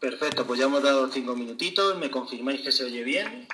Perfecto, pues ya hemos dado 5 minutitos, me confirmáis que se oye bien.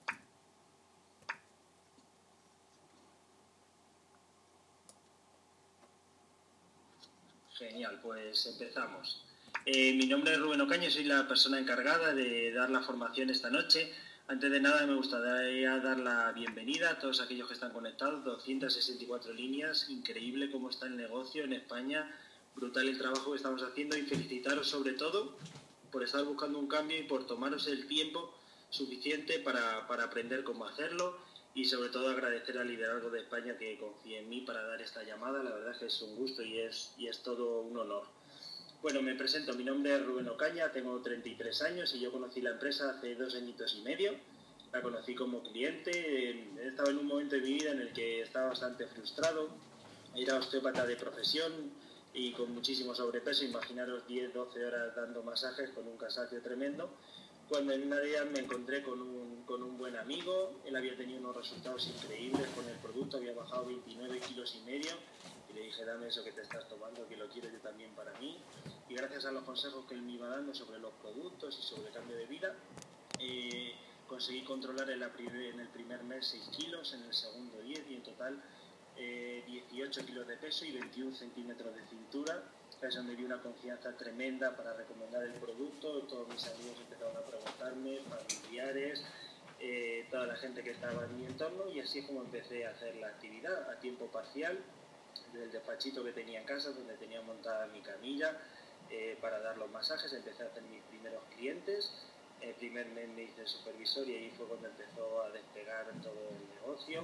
Genial, pues empezamos. Mi nombre es Rubén Ocaña, soy la persona encargada de dar la formación esta noche. Antes de nada me gustaría dar la bienvenida a todos aquellos que están conectados, 264 líneas, increíble cómo está el negocio en España, brutal el trabajo que estamos haciendo y felicitaros sobre todo por estar buscando un cambio y por tomaros el tiempo suficiente para aprender cómo hacerlo y sobre todo agradecer al liderazgo de España que confíe en mí para dar esta llamada. La verdad es que es un gusto y es todo un honor. Bueno, me presento, mi nombre es Rubén Ocaña, tengo 33 años y yo conocí la empresa hace 2 añitos y medio. La conocí como cliente, estaba en un momento de mi vida en el que estaba bastante frustrado, era osteópata de profesión y con muchísimo sobrepeso, imaginaros 10-12 horas dando masajes con un cansancio tremendo, cuando en una de ellas me encontré con un buen amigo. Él había tenido unos resultados increíbles con el producto, había bajado 29 kilos y medio y le dije, dame eso que te estás tomando, que lo quiero yo también para mí. Y gracias a los consejos que él me iba dando sobre los productos y sobre el cambio de vida, conseguí controlar en el primer mes 6 kilos, en el segundo 10 y en total 18 kilos de peso y 21 centímetros de cintura. Es donde vi una confianza tremenda para recomendar el producto. Todos mis amigos empezaron a preguntarme, familiares, toda la gente que estaba en mi entorno, y así es como empecé a hacer la actividad a tiempo parcial, desde el despachito que tenía en casa, donde tenía montada mi camilla, para dar los masajes. Empecé a hacer mis primeros clientes. El primer mes me hice supervisor y ahí fue cuando empezó a despegar todo el negocio.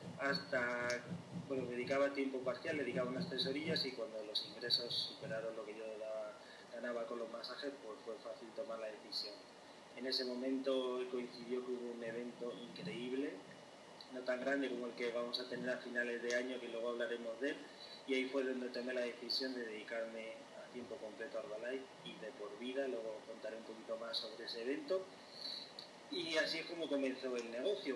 Me dedicaba a tiempo parcial, dedicaba unas 3 horillas y cuando los ingresos superaron lo que yo ganaba con los masajes, pues fue fácil tomar la decisión. En ese momento coincidió que hubo un evento increíble, no tan grande como el que vamos a tener a finales de año, que luego hablaremos de él, y ahí fue donde tomé la decisión de dedicarme a tiempo completo a Herbalife y de por vida. Luego contaré un poquito más sobre ese evento y así es como comenzó el negocio.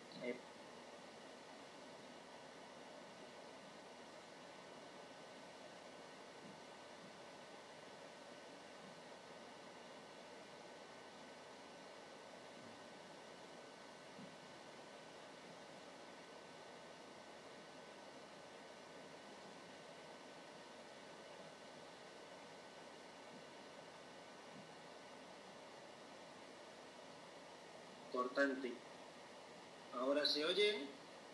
Importante. ¿Ahora se oye?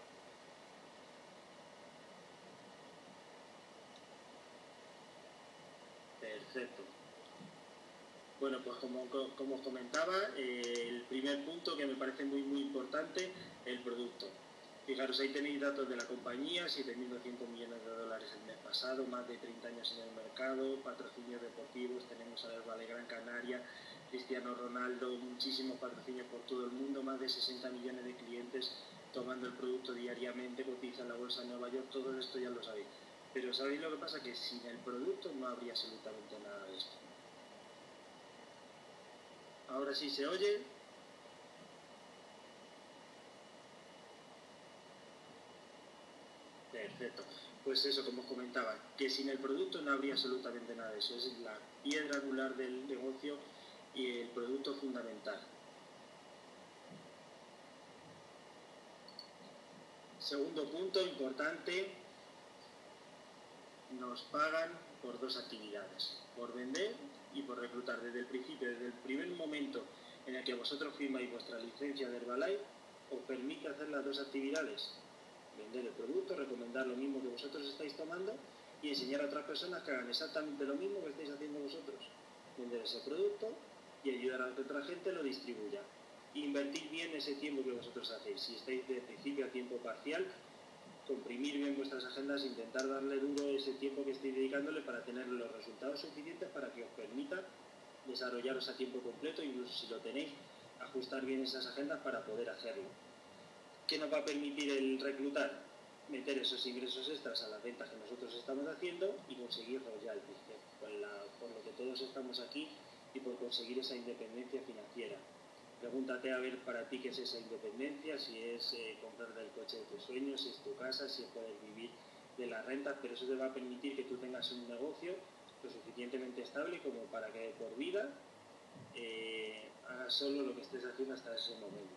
Perfecto. Bueno, pues como os comentaba, el primer punto que me parece muy importante, el producto. Fijaros, ahí tenéis datos de la compañía, 7.200 millones de dólares el mes pasado, más de 30 años en el mercado, patrocinios deportivos, tenemos a Herbalife Gran Canaria, Cristiano Ronaldo, muchísimos patrocinios por todo el mundo, más de 60 millones de clientes tomando el producto diariamente, cotiza en la bolsa de Nueva York. Todo esto ya lo sabéis. Pero ¿sabéis lo que pasa? Que sin el producto no habría absolutamente nada de esto. Ahora sí se oye. Perfecto. Pues eso, como os comentaba, que sin el producto no habría absolutamente nada de eso. Es la piedra angular del negocio y el producto fundamental. Segundo punto importante, nos pagan por 2 actividades, por vender y por reclutar. Desde el principio, desde el primer momento en el que vosotros firmáis vuestra licencia de Herbalife, os permite hacer las 2 actividades: vender el producto, recomendar lo mismo que vosotros estáis tomando y enseñar a otras personas que hagan exactamente lo mismo que estáis haciendo vosotros. Vender ese producto y ayudar a que otra gente lo distribuya. Invertir bien ese tiempo que vosotros hacéis. Si estáis de principio a tiempo parcial, comprimir bien vuestras agendas, intentar darle duro ese tiempo que estéis dedicándole para tener los resultados suficientes para que os permita desarrollaros a tiempo completo, incluso si lo tenéis, ajustar bien esas agendas para poder hacerlo. ¿Qué nos va a permitir el reclutar? Meter esos ingresos extras a las ventas que nosotros estamos haciendo y conseguir royalties, por lo que todos estamos aquí, y por conseguir esa independencia financiera. Pregúntate a ver para ti qué es esa independencia, si es comprarte el coche de tus sueños, si es tu casa, si es poder vivir de las rentas, pero eso te va a permitir que tú tengas un negocio lo suficientemente estable como para que por vida hagas solo lo que estés haciendo hasta ese momento.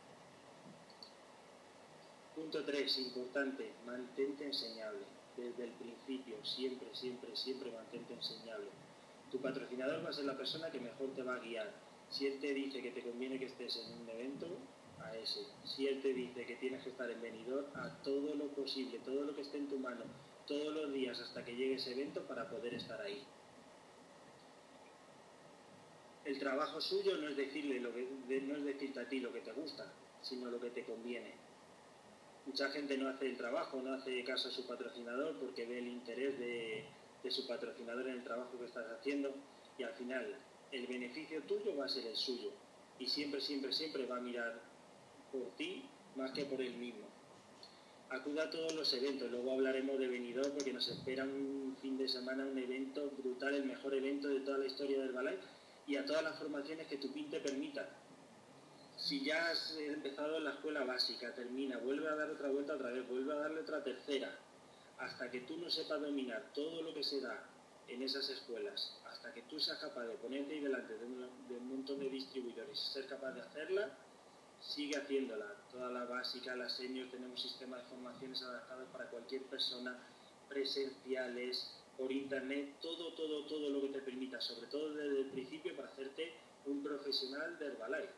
Punto 3, importante, mantente enseñable. Desde el principio, siempre, siempre, siempre mantente enseñable. Tu patrocinador va a ser la persona que mejor te va a guiar. Si él te dice que te conviene que estés en un evento, a ese. Si él te dice que tienes que estar en Benidorm, a todo lo posible, todo lo que esté en tu mano, todos los días hasta que llegue ese evento para poder estar ahí. El trabajo suyo no es decirle no es decirte a ti lo que te gusta, sino lo que te conviene. Mucha gente no hace el trabajo, no hace caso a su patrocinador porque ve el interés de su patrocinador en el trabajo que estás haciendo y al final el beneficio tuyo va a ser el suyo y siempre, siempre, siempre va a mirar por ti más que por él mismo. Acuda a todos los eventos, luego hablaremos de Benidorm porque nos espera un fin de semana, un evento brutal, el mejor evento de toda la historia del Herbalife y a todas las formaciones que tu PIN te permita. Si ya has empezado en la escuela básica, termina, vuelve a dar otra vuelta otra vez, vuelve a darle otra tercera, hasta que tú no sepas dominar todo lo que se da en esas escuelas, hasta que tú seas capaz de ponerte ahí delante de un montón de distribuidores y ser capaz de hacerla, sigue haciéndola. Toda la básica, la senior, tenemos sistemas de formaciones adaptados para cualquier persona, presenciales, por internet, todo lo que te permita, sobre todo desde el principio para hacerte un profesional de Herbalife.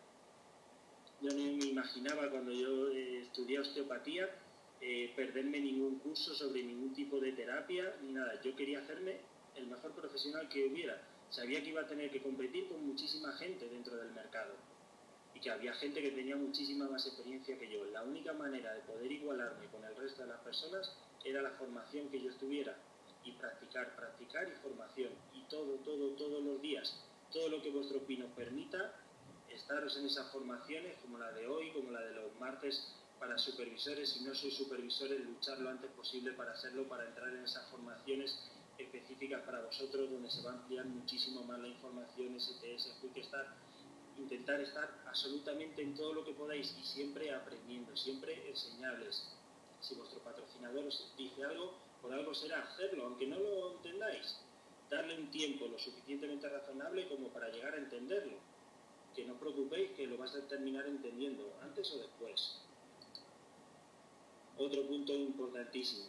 Yo no me imaginaba cuando yo estudié osteopatía perderme ningún curso sobre ningún tipo de terapia ni nada. Yo quería hacerme el mejor profesional que hubiera. Sabía que iba a tener que competir con muchísima gente dentro del mercado y que había gente que tenía muchísima más experiencia que yo. La única manera de poder igualarme con el resto de las personas era la formación que yo estuviera y practicar y formación y todos los días. Todo lo que vuestro PIN os permita, estaros en esas formaciones como la de hoy, como la de los martes para supervisores. Si no sois supervisores, luchar lo antes posible para hacerlo, para entrar en esas formaciones específicas para vosotros, donde se va a ampliar muchísimo más la información, STS, Quick Start. Intentar estar absolutamente en todo lo que podáis y siempre aprendiendo, siempre enseñables. Si vuestro patrocinador os dice algo, por algo será hacerlo, aunque no lo entendáis. Darle un tiempo lo suficientemente razonable como para llegar a entenderlo. Que no os preocupéis, que lo vas a terminar entendiendo, antes o después. Otro punto importantísimo.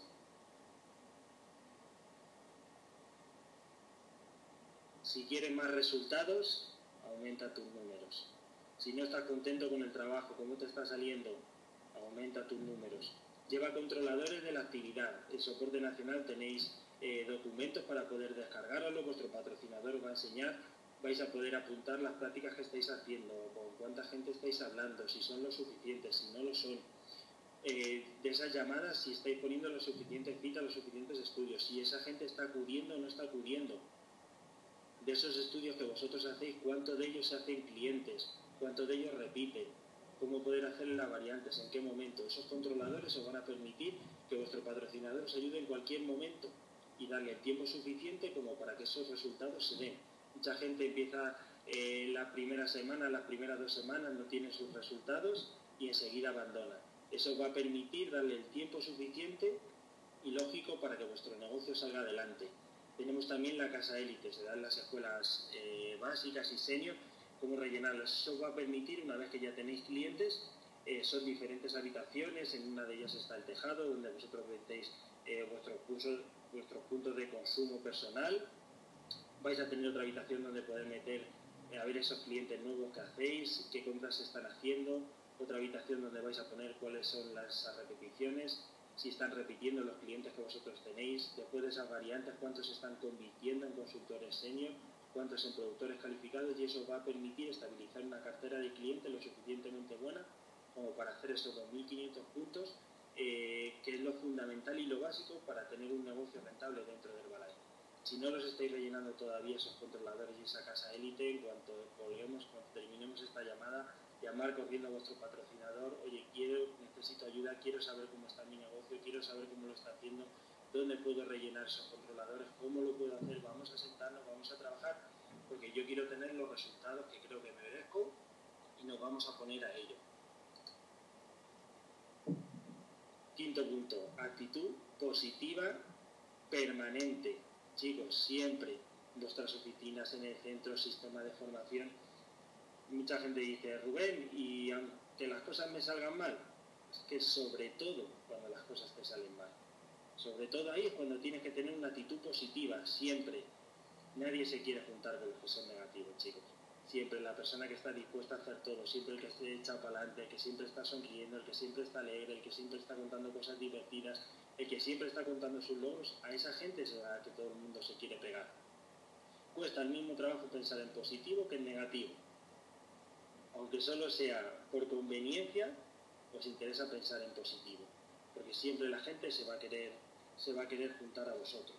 Si quieres más resultados, aumenta tus números. Si no estás contento con el trabajo, cómo te está saliendo, aumenta tus números. Lleva controladores de la actividad. En Soporte Nacional tenéis documentos para poder descargarlo, vuestro patrocinador os va a enseñar, vais a poder apuntar las prácticas que estáis haciendo, con cuánta gente estáis hablando, si son lo suficientes, si no lo son. De esas llamadas, si estáis poniendo los suficientes citas, los suficientes estudios, si esa gente está acudiendo o no está acudiendo. De esos estudios que vosotros hacéis, ¿cuántos de ellos se hacen clientes? ¿Cuántos de ellos repiten? ¿Cómo poder hacer las variantes? ¿En qué momento? Esos controladores os van a permitir que vuestro patrocinador os ayude en cualquier momento y darle el tiempo suficiente como para que esos resultados se den. Mucha gente empieza la primera semana, las primeras 2 semanas no tiene sus resultados y enseguida abandona. Eso os va a permitir darle el tiempo suficiente y lógico para que vuestro negocio salga adelante. Tenemos también la casa élite, se da en las escuelas básicas y senior, cómo rellenarlas. Eso os va a permitir, una vez que ya tenéis clientes, son diferentes habitaciones, en una de ellas está el tejado, donde vosotros vendéis vuestros puntos de consumo personal. Vais a tener otra habitación donde poder meter, a ver esos clientes nuevos que hacéis, qué compras se están haciendo, otra habitación donde vais a poner cuáles son las repeticiones, si están repitiendo los clientes que vosotros tenéis, después de esas variantes, cuántos se están convirtiendo en consultores senior, cuántos en productores calificados, y eso va a permitir estabilizar una cartera de clientes lo suficientemente buena como para hacer esos 2.500 puntos, que es lo fundamental y lo básico para tener un negocio rentable dentro del Herbalife. Si no los estáis rellenando todavía esos controladores y esa casa élite, en cuanto terminemos esta llamada, llamar corriendo a vuestro patrocinador, oye, necesito ayuda, quiero saber cómo está mi negocio, quiero saber cómo lo está haciendo, dónde puedo rellenar esos controladores, cómo lo puedo hacer, vamos a sentarnos, vamos a trabajar, porque yo quiero tener los resultados que creo que merezco y nos vamos a poner a ello. Quinto punto, actitud positiva permanente. Chicos, siempre vuestras oficinas, en el centro, sistema de formación, Mucha gente dice, Rubén, y aunque las cosas me salgan mal, es que sobre todo cuando las cosas te salen mal. Sobre todo ahí es cuando tienes que tener una actitud positiva, siempre. Nadie se quiere juntar con los que son negativos, chicos. Siempre la persona que está dispuesta a hacer todo, siempre el que esté echado para adelante, el que siempre está sonriendo, el que siempre está alegre, el que siempre está contando cosas divertidas, el que siempre está contando sus logros, a esa gente es a la que todo el mundo se quiere pegar. Cuesta el mismo trabajo pensar en positivo que en negativo. Aunque solo sea por conveniencia, os interesa pensar en positivo, porque siempre la gente se va a querer juntar a vosotros.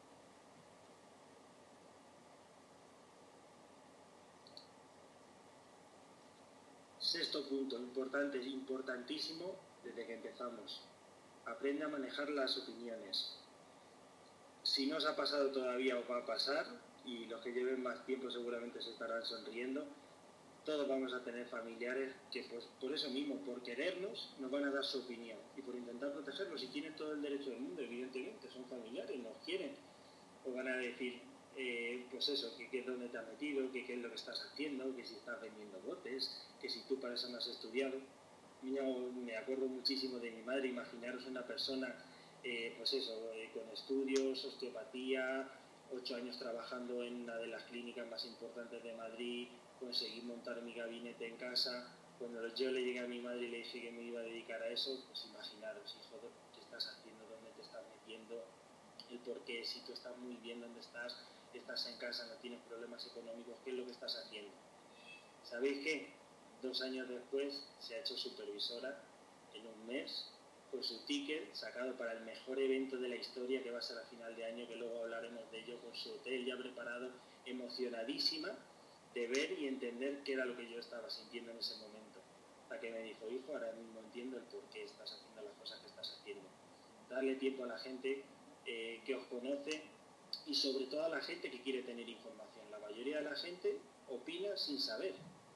Sexto punto, importantísimo desde que empezamos. Aprende a manejar las opiniones. Si no os ha pasado todavía, os va a pasar, y los que lleven más tiempo seguramente se estarán sonriendo. Todos vamos a tener familiares que, pues, por eso mismo, por querernos, nos van a dar su opinión. Y por intentar protegerlos, y tienen todo el derecho del mundo, evidentemente, son familiares, nos quieren. Os van a decir, pues eso, que es dónde te has metido, que qué es lo que estás haciendo, que si estás vendiendo botes, que si tú para eso no has estudiado. Me acuerdo muchísimo de mi madre. Imaginaros una persona, pues eso, con estudios, osteopatía, 8 años trabajando en una de las clínicas más importantes de Madrid, conseguí montar mi gabinete en casa. Cuando yo le llegué a mi madre y le dije que me iba a dedicar a eso, pues imaginaros, hijo, qué estás haciendo, dónde te estás metiendo, el por qué, si tú estás muy bien donde estás en casa, no tienes problemas económicos, ¿qué es lo que estás haciendo? ¿Sabéis qué? 2 años después se ha hecho supervisora en un mes con su ticket sacado para el mejor evento de la historia, que va a ser a final de año, que luego hablaremos de ello, con su hotel ya preparado, emocionadísima de ver y entender qué era lo que yo estaba sintiendo en ese momento. La que me dijo, hijo, ahora mismo entiendo el por qué estás haciendo las cosas que estás haciendo. Darle tiempo a la gente que os conoce, y sobre todo a la gente que quiere tener información. La mayoría de la gente opina sin saber,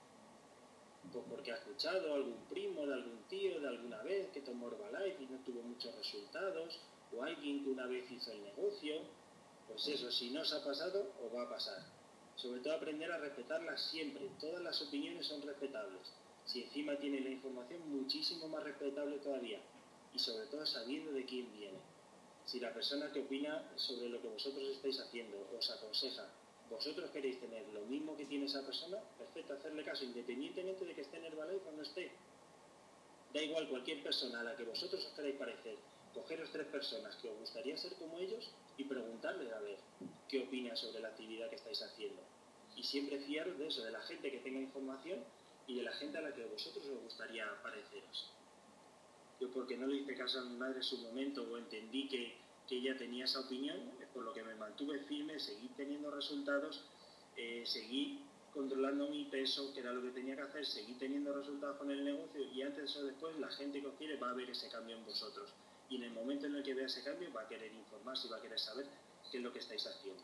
pues porque ha escuchado a algún primo, de algún tío, de alguna vez que tomó Herbalife y no tuvo muchos resultados, o alguien que una vez hizo el negocio. Pues eso, si no os ha pasado, os va a pasar. Sobre todo aprender a respetarlas siempre. Todas las opiniones son respetables. Si encima tiene la información, muchísimo más respetable todavía. Y sobre todo sabiendo de quién viene. Si la persona que opina sobre lo que vosotros estáis haciendo os aconseja, vosotros queréis tener lo mismo que tiene esa persona, perfecto, hacerle caso, independientemente de que esté en Herbalife o no esté. Da igual, cualquier persona a la que vosotros os queráis parecer, cogeros 3 personas que os gustaría ser como ellos y preguntarles a ver qué opinan sobre la actividad que estáis haciendo. Y siempre fiaros de eso, de la gente que tenga información y de la gente a la que vosotros os gustaría pareceros. Yo, porque no le hice caso a mi madre en su momento, o entendí que ella tenía esa opinión, es por lo que me mantuve firme, seguí teniendo resultados, seguí controlando mi peso, que era lo que tenía que hacer, seguí teniendo resultados con el negocio, y antes o después la gente que os quiere va a ver ese cambio en vosotros. Y en el momento en el que vea ese cambio va a querer informarse y va a querer saber qué es lo que estáis haciendo.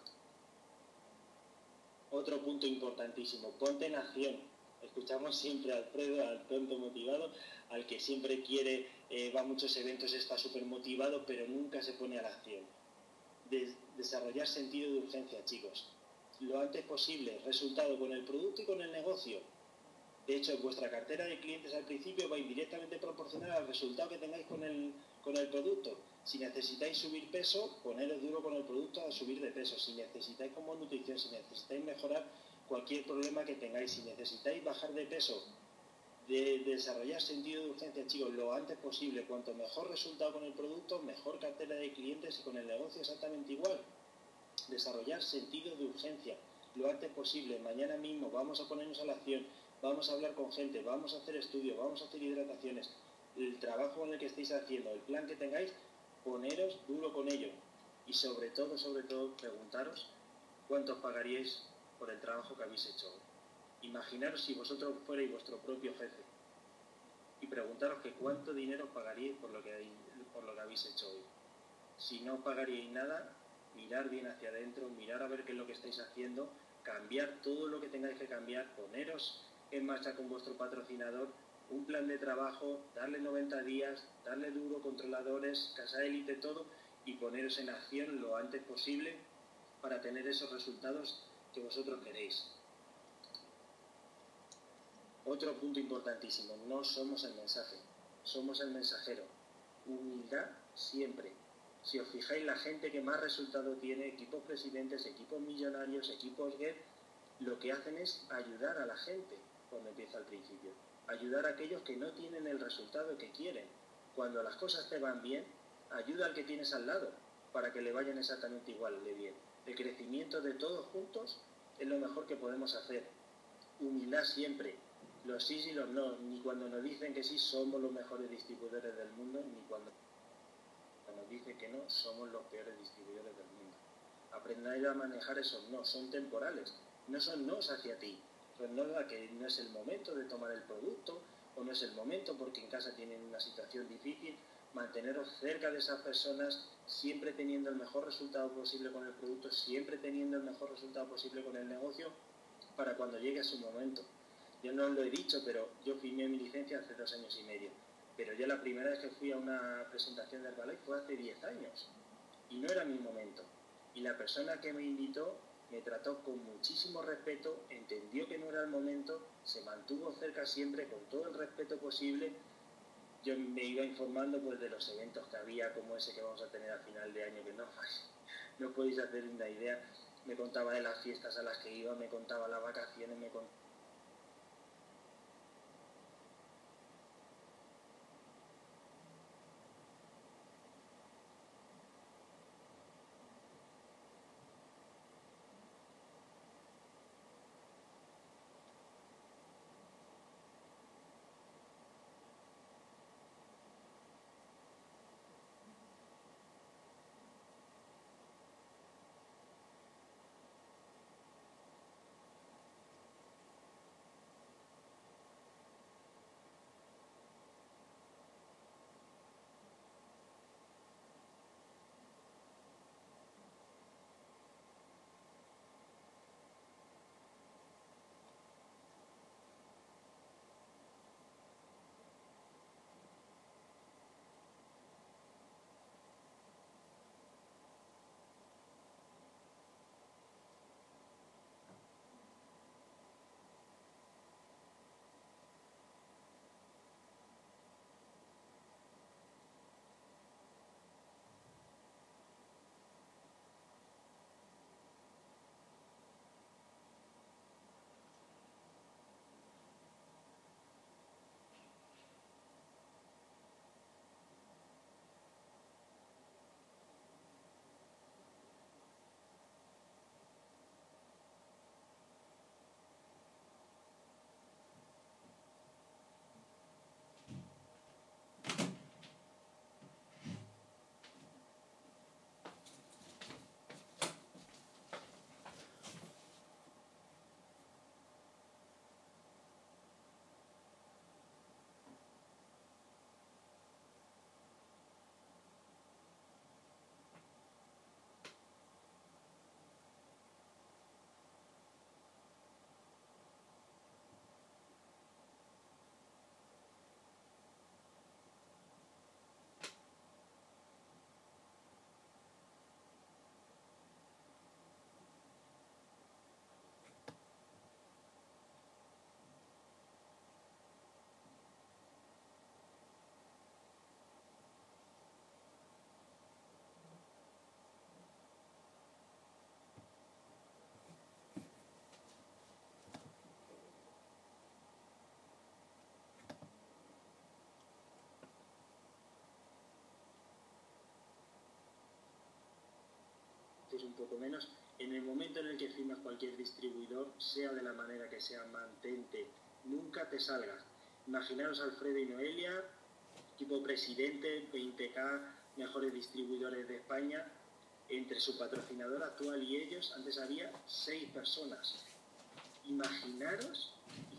Otro punto importantísimo, ponte en acción. Escuchamos siempre a Alfredo, al tonto motivado, al que siempre quiere, va a muchos eventos, está súper motivado, pero nunca se pone a la acción. Desarrollar sentido de urgencia, chicos. Lo antes posible, resultado con el producto y con el negocio. De hecho, vuestra cartera de clientes al principio va indirectamente proporcional al resultado que tengáis con el producto. Si necesitáis subir peso, poneros duro con el producto a subir de peso. Si necesitáis como nutrición, si necesitáis mejorar cualquier problema que tengáis, si necesitáis bajar de peso, de desarrollar sentido de urgencia, chicos, lo antes posible. Cuanto mejor resultado con el producto, mejor cartera de clientes, y con el negocio exactamente igual. Desarrollar sentido de urgencia lo antes posible. Mañana mismo vamos a ponernos a la acción, vamos a hablar con gente, vamos a hacer estudios, vamos a hacer hidrataciones. El trabajo en el que estéis haciendo, el plan que tengáis, poneros duro con ello. Y sobre todo, preguntaros cuánto os pagaríais por el trabajo que habéis hecho hoy. Imaginaros si vosotros fuerais vuestro propio jefe, y preguntaros que cuánto dinero os pagaríais por lo que habéis hecho hoy. Si no os pagaríais nada, mirar bien hacia adentro, mirar a ver qué es lo que estáis haciendo, cambiar todo lo que tengáis que cambiar, poneros en marcha con vuestro patrocinador, un plan de trabajo, darle 90 días, darle duro, controladores, casa élite, todo, y poneros en acción lo antes posible para tener esos resultados que vosotros queréis. Otro punto importantísimo, no somos el mensaje, somos el mensajero. Humildad siempre. Si os fijáis, la gente que más resultado tiene, equipos presidentes, equipos millonarios, equipos GET, lo que hacen es ayudar a la gente cuando empieza al principio. Ayudar a aquellos que no tienen el resultado que quieren. Cuando las cosas te van bien, ayuda al que tienes al lado para que le vayan exactamente igual de bien. El crecimiento de todos juntos es lo mejor que podemos hacer. Humildad siempre. Los sí y los no. Ni cuando nos dicen que sí somos los mejores distribuidores del mundo, ni cuando nos dicen que no somos los peores distribuidores del mundo. Aprendáis a manejar esos no. Son temporales. No son nos hacia ti. Son no a que no es el momento de tomar el producto o no es el momento porque en casa tienen una situación difícil. Manteneros cerca de esas personas, siempre teniendo el mejor resultado posible con el producto, siempre teniendo el mejor resultado posible con el negocio, para cuando llegue a su momento. Yo no os lo he dicho, pero yo firmé mi licencia hace 2 años y medio. Pero yo la primera vez que fui a una presentación de Herbalife fue hace 10 años. Y no era mi momento. Y la persona que me invitó me trató con muchísimo respeto, entendió que no era el momento, se mantuvo cerca siempre con todo el respeto posible. Yo me iba informando pues de los eventos que había, como ese que vamos a tener a final de año, que no podéis hacer una idea. Me contaba de las fiestas a las que iba, me contaba las vacaciones, me contaba... un poco menos. En el momento en el que firmas cualquier distribuidor, sea de la manera que sea, mantente, nunca te salgas. Imaginaros a Alfredo y Noelia, equipo presidente, 20K, mejores distribuidores de España. Entre su patrocinador actual y ellos, antes había 6 personas. Imaginaros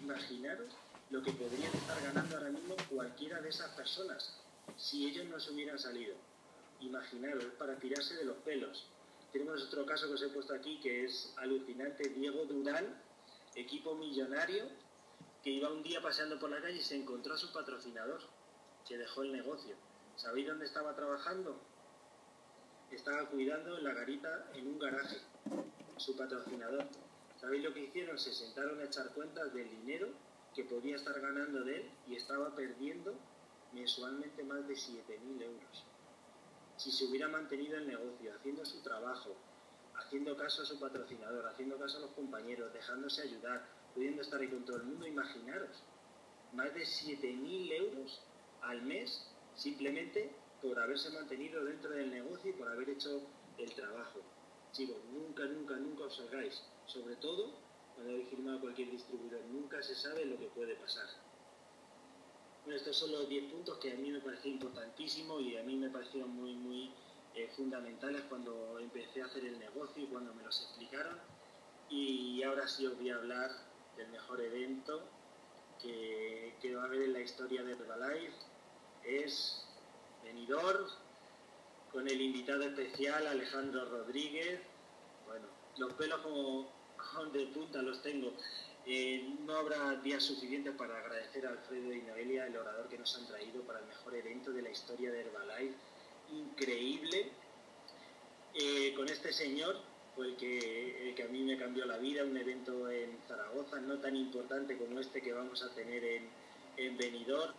lo que podrían estar ganando ahora mismo cualquiera de esas personas si ellos no se hubieran salido. Imaginaros, para tirarse de los pelos. Tenemos otro caso que os he puesto aquí que es alucinante. Diego Durán, equipo millonario, que iba un día paseando por la calle y se encontró a su patrocinador, que dejó el negocio. ¿Sabéis dónde estaba trabajando? Estaba cuidando en la garita, en un garaje, su patrocinador. ¿Sabéis lo que hicieron? Se sentaron a echar cuentas del dinero que podía estar ganando de él y estaba perdiendo mensualmente más de 7.000 euros. Si se hubiera mantenido el negocio, haciendo su trabajo, haciendo caso a su patrocinador, haciendo caso a los compañeros, dejándose ayudar, pudiendo estar ahí con todo el mundo, imaginaros, más de 7.000 euros al mes simplemente por haberse mantenido dentro del negocio y por haber hecho el trabajo. Chicos, nunca, nunca, nunca os salgáis, sobre todo cuando habéis firmado cualquier distribuidor, nunca se sabe lo que puede pasar. Bueno, estos son los 10 puntos que a mí me parecían importantísimos y a mí me parecieron muy fundamentales cuando empecé a hacer el negocio y cuando me los explicaron. Y ahora sí os voy a hablar del mejor evento que va a haber en la historia de Herbalife. Es Benidorm, con el invitado especial Alejandro Rodríguez. Bueno, los pelos como de punta los tengo. No habrá días suficientes para agradecer a Alfredo y Noelia el orador que nos han traído para el mejor evento de la historia de Herbalife. Increíble. Con este señor fue el que a mí me cambió la vida, un evento en Zaragoza, no tan importante como este que vamos a tener en Benidorm.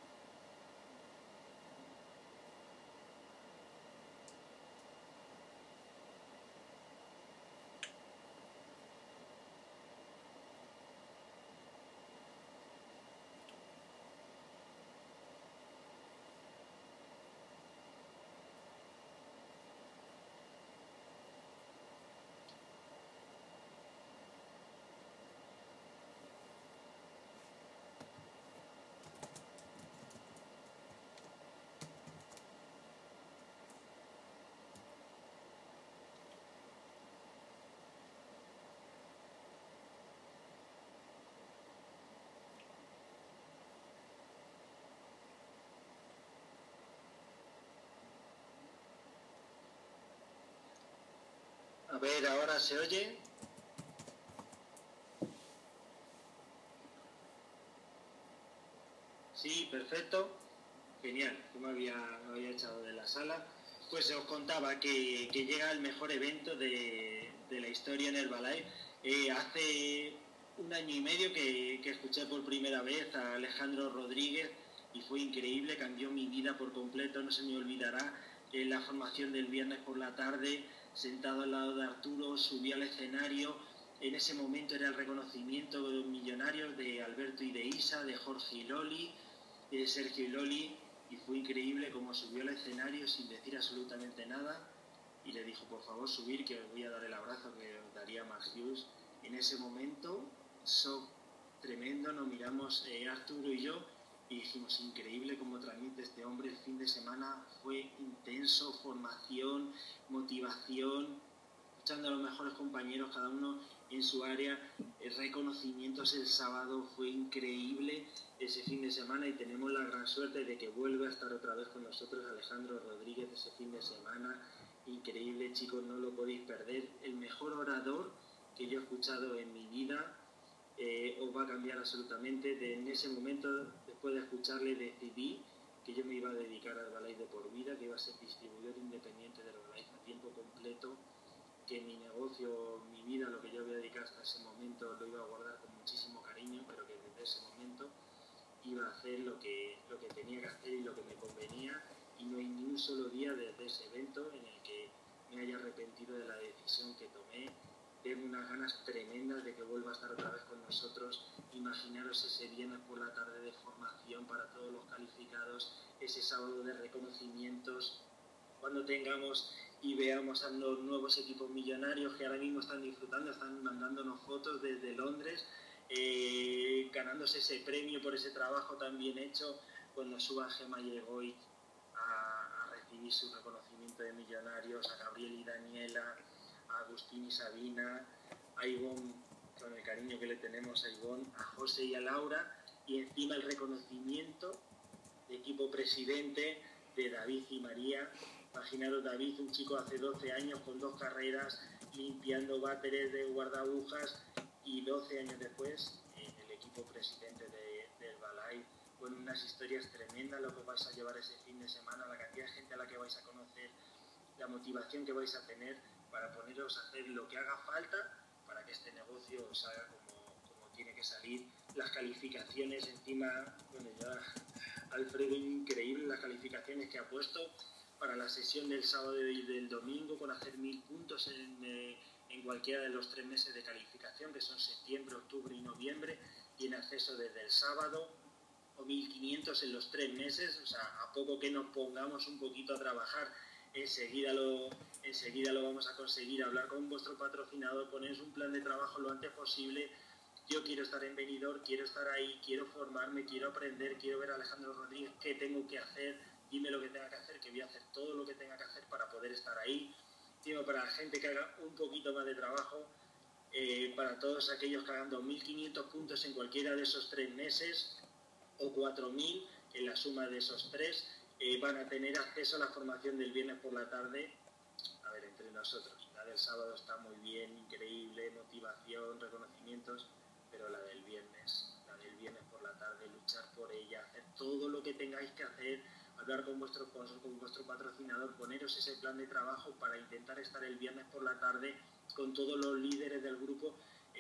A ver, ahora se oye. Sí, perfecto. Genial, que me había echado de la sala. Pues os contaba que llega el mejor evento de la historia en Herbalife. Hace un año y medio que escuché por primera vez a Alejandro Rodríguez y fue increíble, cambió mi vida por completo, no se me olvidará la formación del viernes por la tarde, sentado al lado de Arturo, subí al escenario. En ese momento era el reconocimiento de los millonarios de Alberto y de Isa, de Jorge y Loli, de Sergio y Loli, y fue increíble como subió al escenario sin decir absolutamente nada y le dijo, por favor, subir, que os voy a dar el abrazo que os daría Mark Hughes. En ese momento, shock tremendo, nos miramos Arturo y yo y dijimos, increíble cómo transmite este hombre. El fin de semana fue intenso, formación, motivación, escuchando a los mejores compañeros, cada uno en su área, reconocimientos el sábado, fue increíble ese fin de semana y tenemos la gran suerte de que vuelva a estar otra vez con nosotros Alejandro Rodríguez ese fin de semana. Increíble, chicos, no lo podéis perder. El mejor orador que yo he escuchado en mi vida. Os va a cambiar absolutamente. En ese momento, después de escucharle, decidí que yo me iba a dedicar a Herbalife de por vida, que iba a ser distribuidor independiente de Herbalife a tiempo completo, que mi negocio, mi vida, lo que yo voy a dedicar hasta ese momento lo iba a guardar con muchísimo cariño, pero que desde ese momento iba a hacer lo que tenía que hacer y lo que me convenía, y no hay ni un solo día desde ese evento en el que me haya arrepentido de la decisión que tomé. Tengo unas ganas tremendas de que vuelva a estar otra vez con nosotros. Imaginaros ese viernes por la tarde de formación para todos los calificados, ese sábado de reconocimientos, cuando tengamos y veamos a los nuevos equipos millonarios que ahora mismo están disfrutando, están mandándonos fotos desde Londres, ganándose ese premio por ese trabajo tan bien hecho, cuando suba Gemma Yegoy a recibir su reconocimiento de millonarios, a Gabriel y Daniela, a Agustín y Sabina, a Ivonne, con el cariño que le tenemos a Ivonne, a José y a Laura, y encima el reconocimiento de equipo presidente de David y María. Imaginaros David, un chico hace 12 años con 2 carreras, limpiando váteres de guardabujas, y 12 años después el equipo presidente de Herbalife, con unas historias tremendas, lo que vais a llevar ese fin de semana, la cantidad de gente a la que vais a conocer, la motivación que vais a tener para poneros a hacer lo que haga falta para que este negocio os haga como tiene que que salir. Las calificaciones encima, bueno, ya Alfredo, increíble las calificaciones que ha puesto para la sesión del sábado y del domingo, con hacer 1000 puntos en cualquiera de los 3 meses de calificación, que son septiembre, octubre y noviembre, tiene acceso desde el sábado, o 1500 en los 3 meses, o sea, a poco que nos pongamos un poquito a trabajar, enseguida lo vamos a conseguir. Hablar con vuestro patrocinador, poneros un plan de trabajo lo antes posible. Yo quiero estar en Benidorm, quiero estar ahí, quiero formarme, quiero aprender, quiero ver a Alejandro Rodríguez, qué tengo que hacer, dime lo que tenga que hacer, que voy a hacer todo lo que tenga que hacer para poder estar ahí. Digo, para la gente que haga un poquito más de trabajo, para todos aquellos que hagan 2500 puntos en cualquiera de esos 3 meses, o 4000 en la suma de esos 3, van a tener acceso a la formación del viernes por la tarde. A ver, entre nosotros, la del sábado está muy bien, increíble, motivación, reconocimientos, pero la del viernes por la tarde, luchar por ella, hacer todo lo que tengáis que hacer, hablar con vuestro sponsor, con vuestro patrocinador, poneros ese plan de trabajo para intentar estar el viernes por la tarde con todos los líderes del grupo,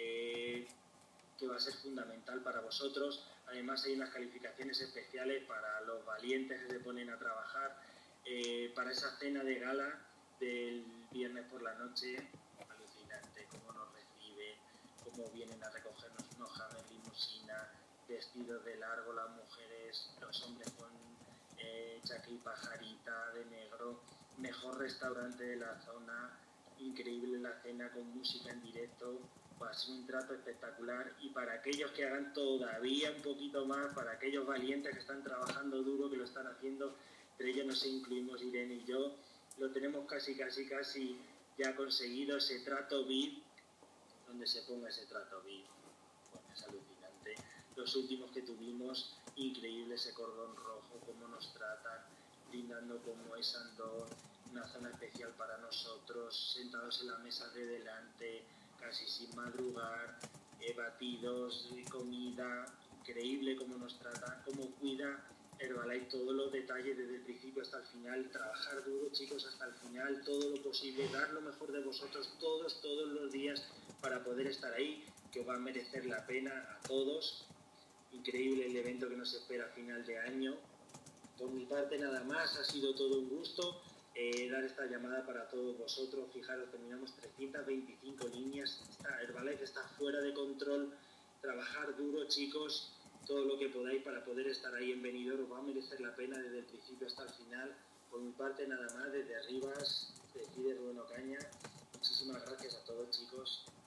que va a ser fundamental para vosotros. Además hay unas calificaciones especiales para los valientes que se ponen a trabajar, para esa cena de gala del viernes por la noche. Alucinante cómo nos reciben, cómo vienen a recogernos unos Hammer limusina, vestidos de largo las mujeres, los hombres con chaqueta y pajarita de negro, mejor restaurante de la zona, increíble la cena con música en directo. Va a ser un trato espectacular, y para aquellos que hagan todavía un poquito más, para aquellos valientes que están trabajando duro, que lo están haciendo, entre ellos nos incluimos Irene y yo, lo tenemos casi ya conseguido, ese trato VIP. Donde se ponga ese trato VIP, bueno, es alucinante. Los últimos que tuvimos, increíble ese cordón rojo, cómo nos tratan, brindando como es Andor, una zona especial para nosotros, sentados en la mesa de delante, casi sin madrugar, batidos, comida, increíble cómo nos trata, cómo cuida Herbalife todos los detalles desde el principio hasta el final. Trabajar duro, chicos, hasta el final, todo lo posible, dar lo mejor de vosotros todos los días para poder estar ahí, que os va a merecer la pena a todos. Increíble el evento que nos espera a final de año. Por mi parte nada más, ha sido todo un gusto dar esta llamada para todos vosotros. Fijaros, terminamos 325 líneas, Herbalife está fuera de control. Trabajar duro, chicos, todo lo que podáis para poder estar ahí en Benidorm, os va a merecer la pena desde el principio hasta el final. Por mi parte nada más, desde Arribas, se despide Rubén Ocaña. Muchísimas gracias a todos, chicos.